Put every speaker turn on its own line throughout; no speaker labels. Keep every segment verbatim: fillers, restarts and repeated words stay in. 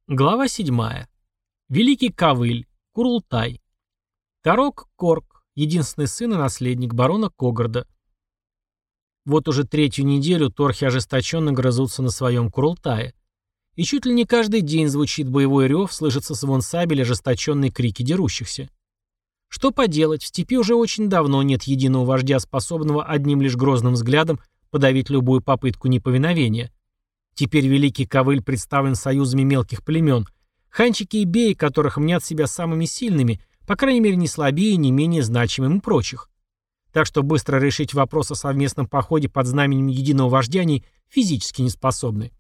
Глава седьмая. Великий Ковыль. Курултай. Тарок Корк, единственный сын и наследник барона Когорда. Вот уже третью неделю торхи ожесточенно грызутся на своем Курултае. И чуть ли не каждый день звучит боевой рев, слышится звон сабель, ожесточенные крики дерущихся. Что поделать, в степи уже очень давно нет единого вождя, способного одним лишь грозным взглядом подавить любую попытку неповиновения. Теперь Великий Ковыль представлен союзами мелких племен, ханчики и беи, которых мнят себя самыми сильными, по крайней мере не слабее и не менее значимыми прочих. Так что быстро решить вопрос о совместном походе под знаменем единого вождя они физически не способны.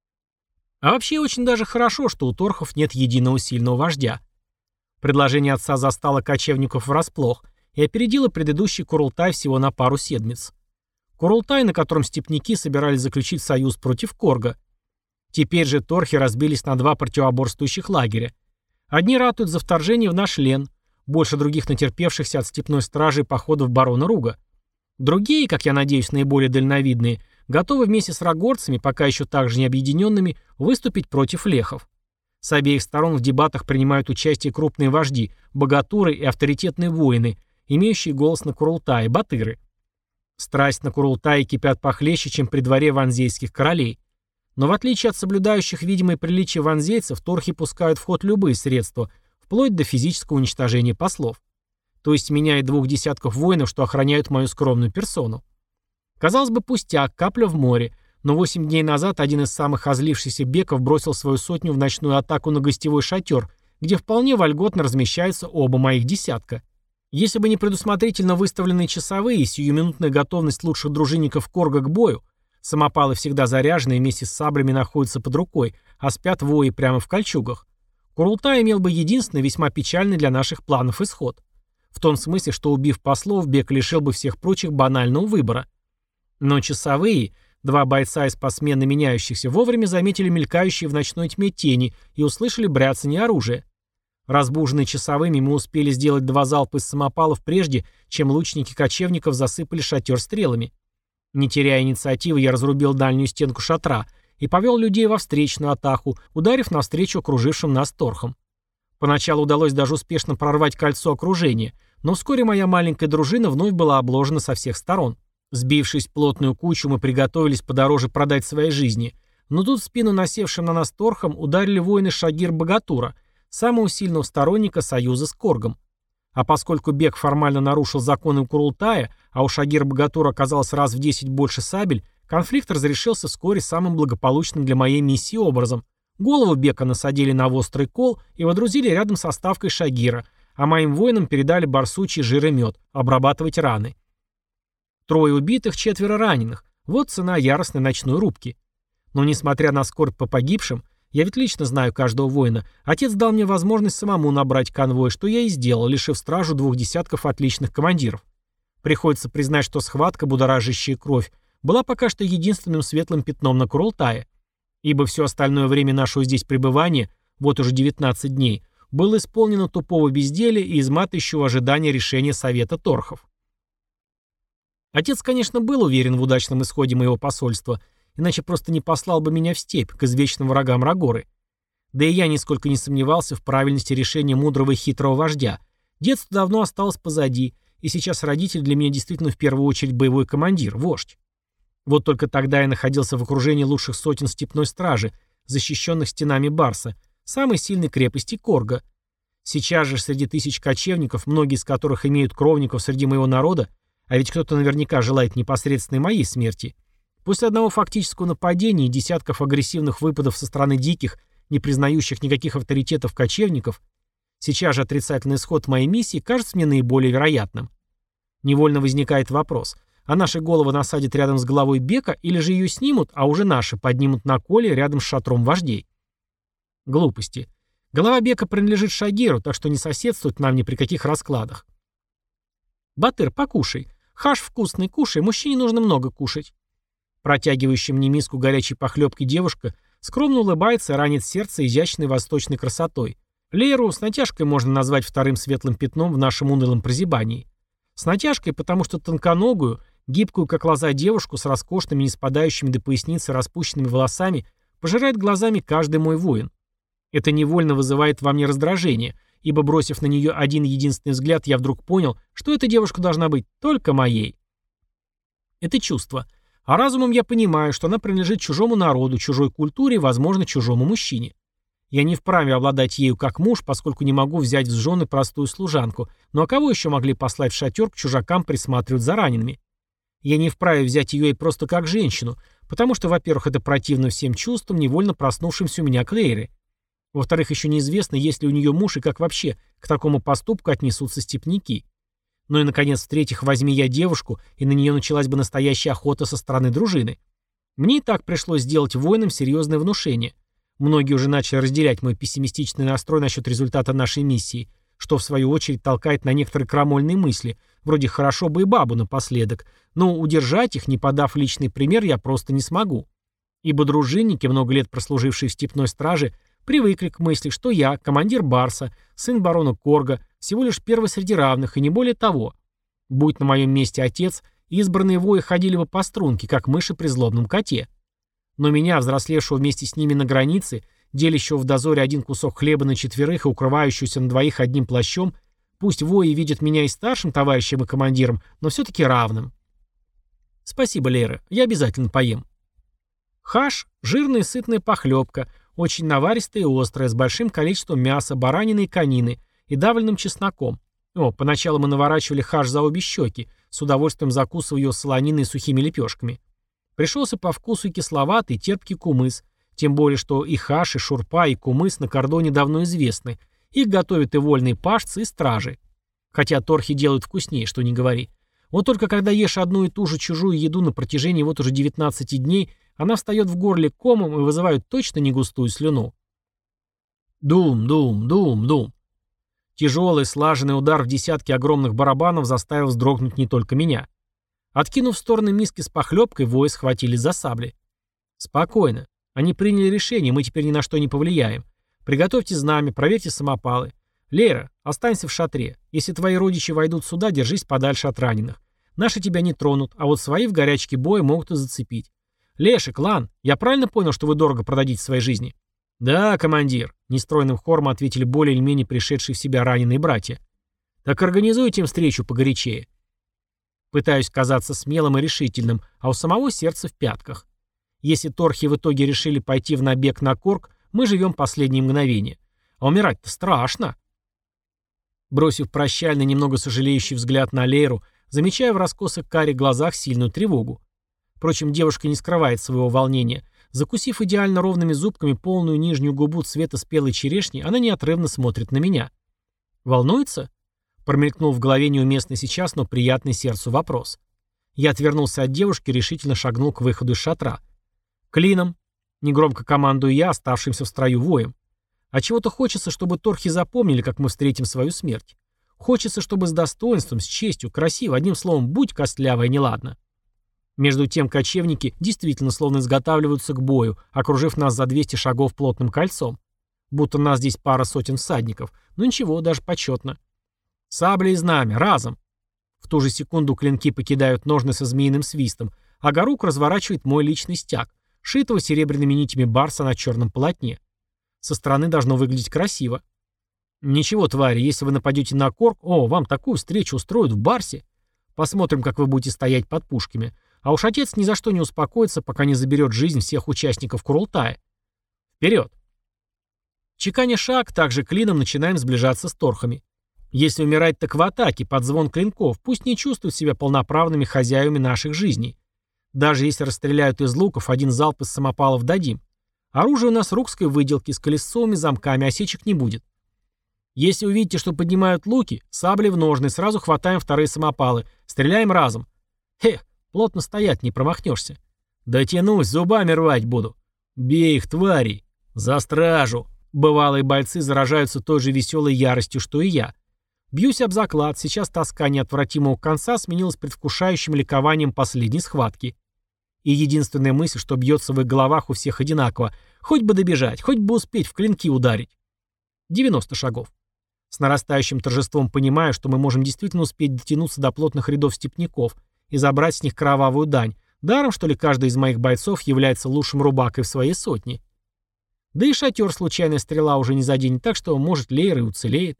А вообще очень даже хорошо, что у торхов нет единого сильного вождя. Предложение отца застало кочевников врасплох и опередило предыдущий Курултай всего на пару седмиц. Курултай, на котором степняки собирались заключить союз против Корга. Теперь же торхи разбились на два противоборствующих лагеря. Одни ратуют за вторжение в наш лен, больше других натерпевшихся от степной стражи походов барона Руга. Другие, как я надеюсь, наиболее дальновидные, готовы вместе с рагорцами, пока еще также не объединенными, выступить против лехов. С обеих сторон в дебатах принимают участие крупные вожди, богатуры и авторитетные воины, имеющие голос на Курултае, батыры. Страсть на Курултае кипят похлеще, чем при дворе ванзейских королей. Но в отличие от соблюдающих видимые приличия ванзейцев, торхи пускают в ход любые средства, вплоть до физического уничтожения послов. То есть меня и двух десятков воинов, что охраняют мою скромную персону. Казалось бы, пустяк, капля в море, но восемь дней назад один из самых озлившихся беков бросил свою сотню в ночную атаку на гостевой шатер, где вполне вольготно размещаются оба моих десятка. Если бы не предусмотрительно выставленные часовые и сиюминутная готовность лучших дружинников Корга к бою, самопалы всегда заряженные вместе с саблями находятся под рукой, а спят вои прямо в кольчугах, Курултай имел бы единственный весьма печальный для наших планов исход. В том смысле, что убив послов, бек лишил бы всех прочих банального выбора. Но часовые, два бойца из посменно меняющихся, вовремя заметили мелькающие в ночной тьме тени и услышали бряцание оружия. Разбуженные часовыми, мы успели сделать два залпа из самопалов прежде, чем лучники кочевников засыпали шатер стрелами. Не теряя инициативы, я разрубил дальнюю стенку шатра и повел людей во встречную атаку, ударив навстречу окружившим нас торхам. Поначалу удалось даже успешно прорвать кольцо окружения, но вскоре моя маленькая дружина вновь была обложена со всех сторон. Сбившись в плотную кучу, мы приготовились подороже продать свои жизни, но тут в спину насевшим на нас торхам ударили воины Шагир-Богатура, самого сильного сторонника союза с Коргом. А поскольку бек формально нарушил законы Курултая, а у Шагир-Богатура оказалось раз в десять больше сабель, конфликт разрешился вскоре самым благополучным для моей миссии образом. Голову бека насадили на острый кол и водрузили рядом со ставкой Шагира, а моим воинам передали барсучий жир и мед, обрабатывать раны. Трое убитых, четверо раненых. Вот цена яростной ночной рубки. Но несмотря на скорбь по погибшим, я ведь лично знаю каждого воина, отец дал мне возможность самому набрать конвой, что я и сделал, лишив стражу двух десятков отличных командиров. Приходится признать, что схватка, будоражащая кровь, была пока что единственным светлым пятном на Курултае, ибо все остальное время нашего здесь пребывания, вот уже девятнадцать дней, было исполнено тупого безделия и изматывающего ожидания решения совета торхов. Отец, конечно, был уверен в удачном исходе моего посольства, иначе просто не послал бы меня в степь, к извечным врагам Рагоры. Да и я нисколько не сомневался в правильности решения мудрого и хитрого вождя. Детство давно осталось позади, и сейчас родитель для меня действительно в первую очередь боевой командир, вождь. Вот только тогда я находился в окружении лучших сотен степной стражи, защищенных стенами Барса, самой сильной крепости Корга. Сейчас же среди тысяч кочевников, многие из которых имеют кровников среди моего народа, а ведь кто-то наверняка желает непосредственной моей смерти, после одного фактического нападения и десятков агрессивных выпадов со стороны диких, не признающих никаких авторитетов кочевников, сейчас же отрицательный исход моей миссии кажется мне наиболее вероятным. Невольно возникает вопрос, а наши головы насадят рядом с головой бека или же ее снимут, а уже наши поднимут на коле рядом с шатром вождей? Глупости. Голова бека принадлежит Шагиру, так что не соседствует нам ни при каких раскладах. Батыр, покушай. Хаш вкусный, кушай, мужчине нужно много кушать. Протягивающая мне миску горячей похлебки девушка скромно улыбается и ранит сердце изящной восточной красотой. Лейру с натяжкой можно назвать вторым светлым пятном в нашем унылом прозябании. С натяжкой, потому что тонконогую, гибкую как лоза девушку с роскошными, не спадающими до поясницы распущенными волосами пожирает глазами каждый мой воин. Это невольно вызывает во мне раздражение, ибо, бросив на нее один единственный взгляд, я вдруг понял, что эта девушка должна быть только моей. Это чувство. А разумом я понимаю, что она принадлежит чужому народу, чужой культуре и, возможно, чужому мужчине. Я не вправе обладать ею как муж, поскольку не могу взять в жены простую служанку. Ну а кого еще могли послать в шатер к чужакам присматривать за ранеными? Я не вправе взять ее и просто как женщину, потому что, во-первых, это противно всем чувствам, невольно проснувшимся у меня к Лейре. Во-вторых, еще неизвестно, есть ли у нее муж и как вообще к такому поступку отнесутся степняки. Ну и, наконец, в-третьих, возьми я девушку, и на нее началась бы настоящая охота со стороны дружины. Мне и так пришлось сделать воинам серьезное внушение. Многие уже начали разделять мой пессимистичный настрой насчет результата нашей миссии, что в свою очередь толкает на некоторые крамольные мысли, вроде «хорошо бы и бабу напоследок», но удержать их, не подав личный пример, я просто не смогу. Ибо дружинники, много лет прослужившие в степной страже, привыкли к мысли, что я, командир Барса, сын барона Корга, всего лишь первый среди равных, и не более того. Будь на моем месте отец, избранные вои ходили бы по струнке, как мыши при злобном коте. Но меня, взрослевшего вместе с ними на границе, делящего в дозоре один кусок хлеба на четверых и укрывающегося на двоих одним плащом, пусть вои видят меня и старшим товарищем и командиром, но все-таки равным. Спасибо, Лера, я обязательно поем. Хаш – жирная и сытная похлебка, очень наваристая и острая, с большим количеством мяса, баранины и конины, и давленным чесноком. О, поначалу мы наворачивали хаш за обе щеки, с удовольствием закусывая ее солониной и сухими лепешками. Пришелся по вкусу и кисловатый, и терпкий кумыс, тем более, что и хаш, и шурпа, и кумыс на кордоне давно известны. Их готовят и вольные пашцы, и стражи. Хотя торхи делают вкуснее, что не говори. Вот только когда ешь одну и ту же чужую еду на протяжении вот уже девятнадцати дней, она встает в горле комом и вызывает точно не густую слюну. Дум, дум, дум, дум. Тяжелый, слаженный удар в десятки огромных барабанов заставил вздрогнуть не только меня. Откинув в стороны миски с похлебкой, вои схватились за сабли. Спокойно. Они приняли решение, мы теперь ни на что не повлияем. Приготовьте знамя, проверьте самопалы. Лера, останься в шатре. Если твои родичи войдут сюда, держись подальше от раненых. Наши тебя не тронут, а вот свои в горячке боя могут и зацепить. Лешик, Лан, я правильно понял, что вы дорого продадите своей жизни? Да, командир, нестройным хором ответили более или менее пришедшие в себя раненые братья. Так организуйте им встречу погорячее. Пытаюсь казаться смелым и решительным, а у самого сердце в пятках. Если торхи в итоге решили пойти в набег на Корг, мы живем последние мгновения. А умирать-то страшно. Бросив прощальный, немного сожалеющий взгляд на Лейру, замечаю в раскосых карих глазах сильную тревогу. Впрочем, девушка не скрывает своего волнения. Закусив идеально ровными зубками полную нижнюю губу цвета спелой черешни, она неотрывно смотрит на меня. Волнуется? Промелькнул в голове неуместный сейчас, но приятный сердцу вопрос. Я отвернулся от девушки и решительно шагнул к выходу из шатра. «Клином!» — негромко командую я, оставшимся в строю воем. А чего-то хочется, чтобы торхи запомнили, как мы встретим свою смерть. Хочется, чтобы с достоинством, с честью, красиво, одним словом, будь костлявая, неладно. Между тем кочевники действительно словно изготавливаются к бою, окружив нас за двести шагов плотным кольцом. Будто нас здесь пара сотен всадников. Но ничего, даже почетно. Сабли и знамя, разом. В ту же секунду клинки покидают ножны со змеиным свистом, а Гарук разворачивает мой личный стяг, шитого серебряными нитями барса на черном полотне. Со стороны должно выглядеть красиво. Ничего, твари, если вы нападете на Корг, о, вам такую встречу устроят в барсе. Посмотрим, как вы будете стоять под пушками. А уж отец ни за что не успокоится, пока не заберет жизнь всех участников Курултая. Вперед! Чеканя шаг, также клином начинаем сближаться с торхами. Если умирать, так в атаке, под звон клинков, пусть не чувствуют себя полноправными хозяевами наших жизней. Даже если расстреляют из луков, один залп из самопалов дадим. Оружие у нас рукской выделки, с колесовыми замками, осечек не будет. Если увидите, что поднимают луки, сабли в ножны, сразу хватаем вторые самопалы, стреляем разом. Эх, плотно стоять, не промахнешься. Дотянусь, зубами рвать буду. Бей их, тварей. За стражу. Бывалые бойцы заражаются той же веселой яростью, что и я. Бьюсь об заклад, сейчас тоска неотвратимого конца сменилась предвкушающим ликованием последней схватки. И единственная мысль, что бьется в их головах у всех одинаково, хоть бы добежать, хоть бы успеть в клинки ударить. девяносто шагов. С нарастающим торжеством понимаю, что мы можем действительно успеть дотянуться до плотных рядов степняков и забрать с них кровавую дань, даром, что ли, каждый из моих бойцов является лучшим рубакой в своей сотне. Да и шатер случайная стрела уже не заденет, так что, может, Лейра и уцелеет.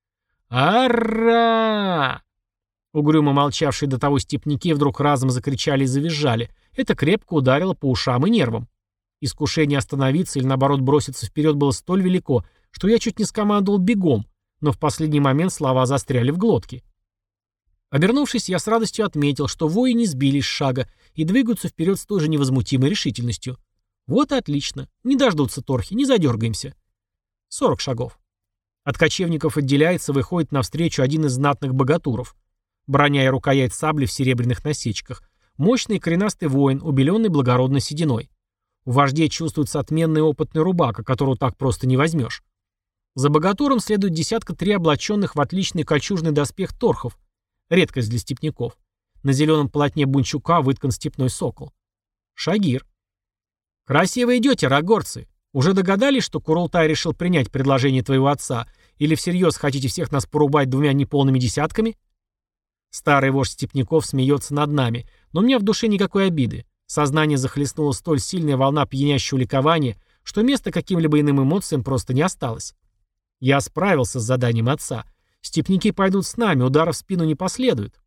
«Ара!» Угрюмо молчавшие до того степняки вдруг разом закричали и завизжали. Это крепко ударило по ушам и нервам. Искушение остановиться или, наоборот, броситься вперед было столь велико, что я чуть не скомандовал бегом, но в последний момент слова застряли в глотке. Обернувшись, я с радостью отметил, что вои не сбились с шага и двигаются вперед с той же невозмутимой решительностью. Вот и отлично. Не дождутся торхи, не задергаемся. Сорок шагов. От кочевников отделяется, выходит навстречу один из знатных богатуров. Броня и рукоять сабли в серебряных насечках. Мощный коренастый воин, убеленный благородной сединой. У вождей чувствуется отменный опытный рубака, которого так просто не возьмешь. За богатуром следует десятка три облаченных в отличный кольчужный доспех торхов. Редкость для степняков. На зеленом полотне бунчука выткан степной сокол. Шагир. «Красиво идете, рагорцы. Уже догадались, что Курултай решил принять предложение твоего отца? Или всерьез хотите всех нас порубать двумя неполными десятками?» Старый вождь степняков смеется над нами, но у меня в душе никакой обиды. Сознание захлестнула столь сильная волна пьянящего ликования, что места каким-либо иным эмоциям просто не осталось. Я справился с заданием отца. Степняки пойдут с нами, удара в спину не последует.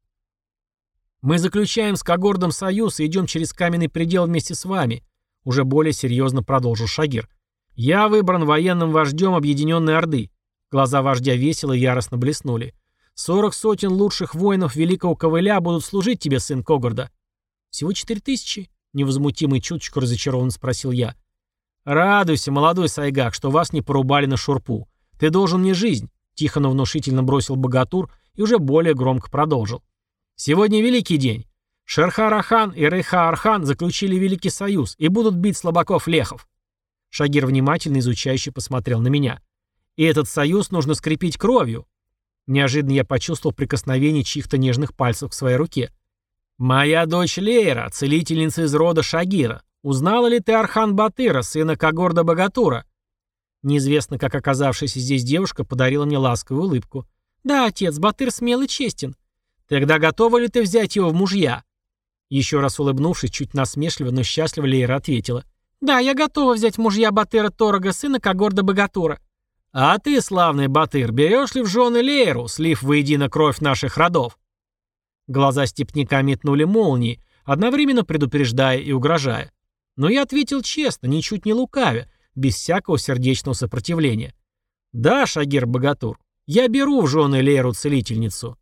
Мы заключаем с Когордом союз и идем через каменный предел вместе с вами, уже более серьезно продолжил Шагир. Я выбран военным вождем Объединенной Орды. Глаза вождя весело и яростно блеснули. Сорок сотен лучших воинов Великого Ковыля будут служить тебе, сын Когорда. Всего четыре тысячи? Невозмутимо и чуточку разочарованно спросил я. Радуйся, молодой сайгак, что вас не порубали на шурпу. Ты должен мне жизнь. Тихо, но внушительно бросил богатур и уже более громко продолжил. Сегодня великий день. Шерхар-Ахан и Рейха-Архан заключили великий союз и будут бить слабаков-лехов. Шагир внимательно изучающе посмотрел на меня. И этот союз нужно скрепить кровью. Неожиданно я почувствовал прикосновение чьих-то нежных пальцев к своей руке. «Моя дочь Лейра, целительница из рода Шагира. Узнала ли ты Архан Батыра, сына Когорда Богатура?» Неизвестно, как оказавшаяся здесь девушка подарила мне ласковую улыбку. «Да, отец, Батыр смел и честен». «Тогда готова ли ты взять его в мужья?» Еще раз улыбнувшись, чуть насмешливо, но счастливо Лейра ответила. «Да, я готова взять в мужья Батыра Торога, сына Когорда Богатура». «А ты, славный Батыр, берешь ли в жены Лейру, слив воедино кровь наших родов?» Глаза степняка метнули молнии, одновременно предупреждая и угрожая. Но я ответил честно, ничуть не лукавя, без всякого сердечного сопротивления. «Да, Шагир Богатур, я беру в жены Лейру-целительницу.